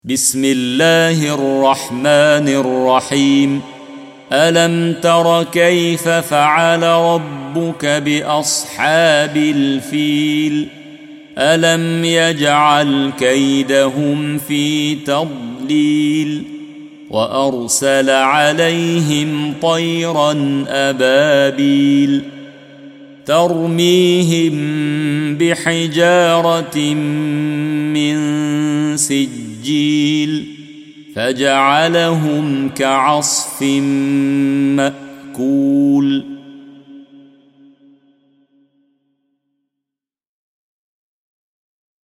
بسم الله الرحمن الرحيم. ألم تر كيف فعل ربك بأصحاب الفيل؟ ألم يجعل كيدهم في تضليل وأرسل عليهم طيرا أبابيل ترميهم بحجارة من سجيل فجعلهم كعصف مأكول.